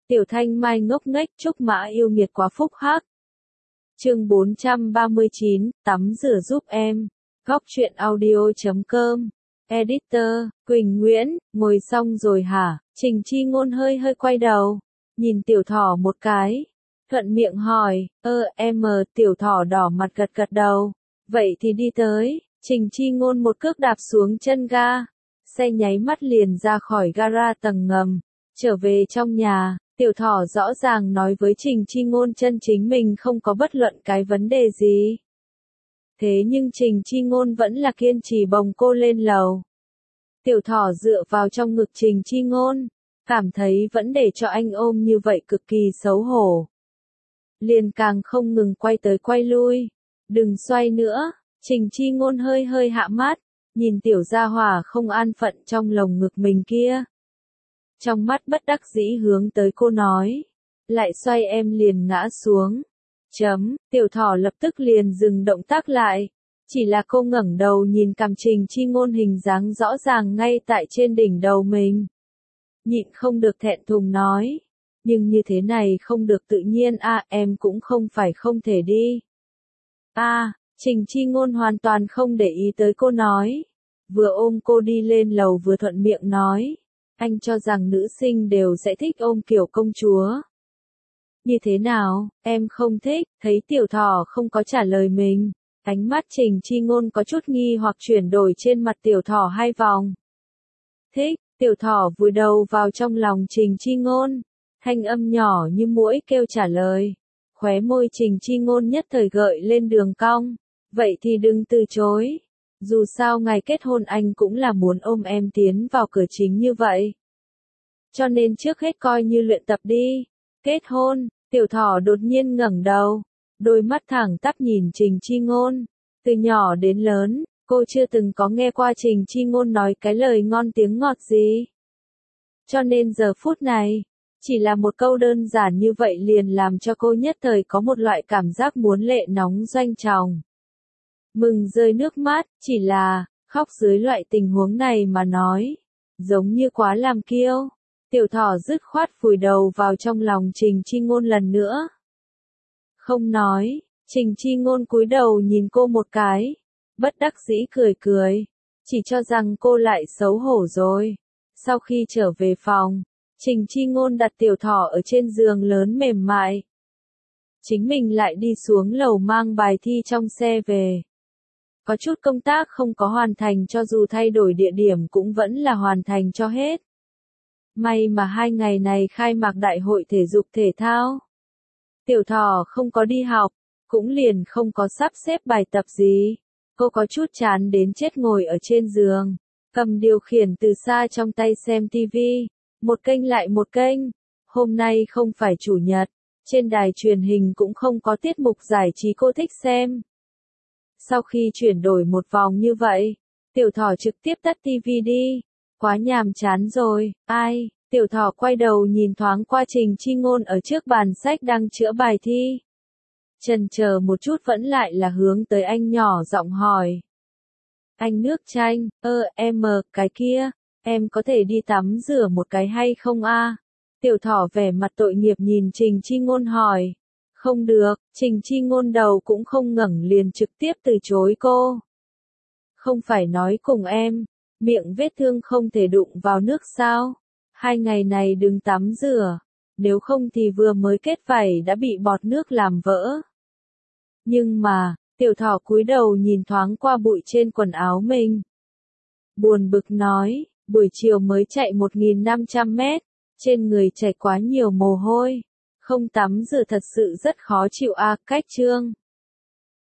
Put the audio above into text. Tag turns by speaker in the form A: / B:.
A: Tiểu Thanh Mai ngốc nghếch Trúc Mã yêu nghiệt quá phúc hắc. Chương 439, tắm rửa giúp em. Góc truyện audio.com. Editor, Quỳnh Nguyễn, ngồi xong rồi hả? Trình Chi Ngôn hơi quay đầu, nhìn Tiểu Thỏ một cái, thuận miệng hỏi, em. Tiểu Thỏ đỏ mặt gật đầu. Vậy thì đi tới. Trình Chi Ngôn một cước đạp xuống chân ga, xe nháy mắt liền ra khỏi gara tầng ngầm, trở về trong nhà. Tiểu Thỏ rõ ràng nói với Trình Chi Ngôn chân chính mình không có bất luận cái vấn đề gì. Thế nhưng Trình Chi Ngôn vẫn là kiên trì bồng cô lên lầu. Tiểu Thỏ dựa vào trong ngực Trình Chi Ngôn, cảm thấy vẫn để cho anh ôm như vậy cực kỳ xấu hổ. Liền càng không ngừng quay tới quay lui. Đừng xoay nữa. Trình Chi Ngôn hơi hạ mắt, nhìn tiểu gia hỏa không an phận trong lồng ngực mình kia. Trong mắt bất đắc dĩ hướng tới cô nói, lại xoay em liền ngã xuống. Tiểu Thỏ lập tức liền dừng động tác lại. Chỉ là cô ngẩng đầu nhìn cằm Trình Chi Ngôn hình dáng rõ ràng ngay tại trên đỉnh đầu mình. Nhịn không được thẹn thùng nói, nhưng như thế này không được tự nhiên em cũng không phải không thể đi. Trình Chi Ngôn hoàn toàn không để ý tới cô nói. Vừa ôm cô đi lên lầu vừa thuận miệng nói, anh cho rằng nữ sinh đều sẽ thích ôm kiểu công chúa. Như thế nào, em không thích? Thấy Tiểu Thỏ không có trả lời mình, ánh mắt Trình Chi Ngôn có chút nghi hoặc chuyển đổi trên mặt Tiểu Thỏ 2 vòng. Thích. Tiểu Thỏ vùi đầu vào trong lòng Trình Chi Ngôn, thanh âm nhỏ như muỗi kêu trả lời. Khóe môi Trình Chi Ngôn nhất thời gợi lên đường cong. Vậy thì đừng từ chối. Dù sao ngày kết hôn anh cũng là muốn ôm em tiến vào cửa chính như vậy. Cho nên trước hết coi như luyện tập đi. Kết hôn. Tiểu Thỏ đột nhiên ngẩng đầu, đôi mắt thẳng tắp nhìn Trình Chi Ngôn. Từ nhỏ đến lớn, cô chưa từng có nghe qua Trình Chi Ngôn nói cái lời ngon tiếng ngọt gì. Cho nên giờ phút này, chỉ là một câu đơn giản như vậy liền làm cho cô nhất thời có một loại cảm giác muốn lệ nóng doanh tròng. Mừng rơi nước mắt, chỉ là, khóc dưới loại tình huống này mà nói, giống như quá làm kiêu. Tiểu Thỏ dứt khoát vùi đầu vào trong lòng Trình Chi Ngôn lần nữa. Không nói. Trình Chi Ngôn cúi đầu nhìn cô một cái, bất đắc dĩ cười, chỉ cho rằng cô lại xấu hổ rồi. Sau khi trở về phòng, Trình Chi Ngôn đặt Tiểu Thỏ ở trên giường lớn mềm mại. Chính mình lại đi xuống lầu mang bài thi trong xe về. Có chút công tác không có hoàn thành cho dù thay đổi địa điểm cũng vẫn là hoàn thành cho hết. May mà 2 ngày này khai mạc đại hội thể dục thể thao. Tiểu Thỏ không có đi học, cũng liền không có sắp xếp bài tập gì. Cô có chút chán đến chết ngồi ở trên giường, cầm điều khiển từ xa trong tay xem tivi, một kênh lại một kênh. Hôm nay không phải chủ nhật, trên đài truyền hình cũng không có tiết mục giải trí cô thích xem. Sau khi chuyển đổi một vòng như vậy, Tiểu Thỏ trực tiếp tắt tivi đi. Quá nhàm chán rồi. Tiểu Thỏ quay đầu nhìn thoáng qua Trình Chi Ngôn ở trước bàn sách đang chữa bài thi. Chần chờ một chút vẫn lại là hướng tới anh nhỏ giọng hỏi. Anh nước chanh, em cái kia, em có thể đi tắm rửa một cái hay không Tiểu Thỏ vẻ mặt tội nghiệp nhìn Trình Chi Ngôn hỏi. Không được. Trình Chi Ngôn đầu cũng không ngẩng liền trực tiếp từ chối cô. Không phải nói cùng em, miệng vết thương không thể đụng vào nước sao? 2 ngày này đừng tắm rửa, nếu không thì vừa mới kết vảy đã bị bọt nước làm vỡ. Nhưng mà, Tiểu Thỏ cúi đầu nhìn thoáng qua bụi trên quần áo mình. Buồn bực nói, buổi chiều mới chạy 1.500 mét, trên người chảy quá nhiều mồ hôi. Không tắm rửa thật sự rất khó chịu cách chương.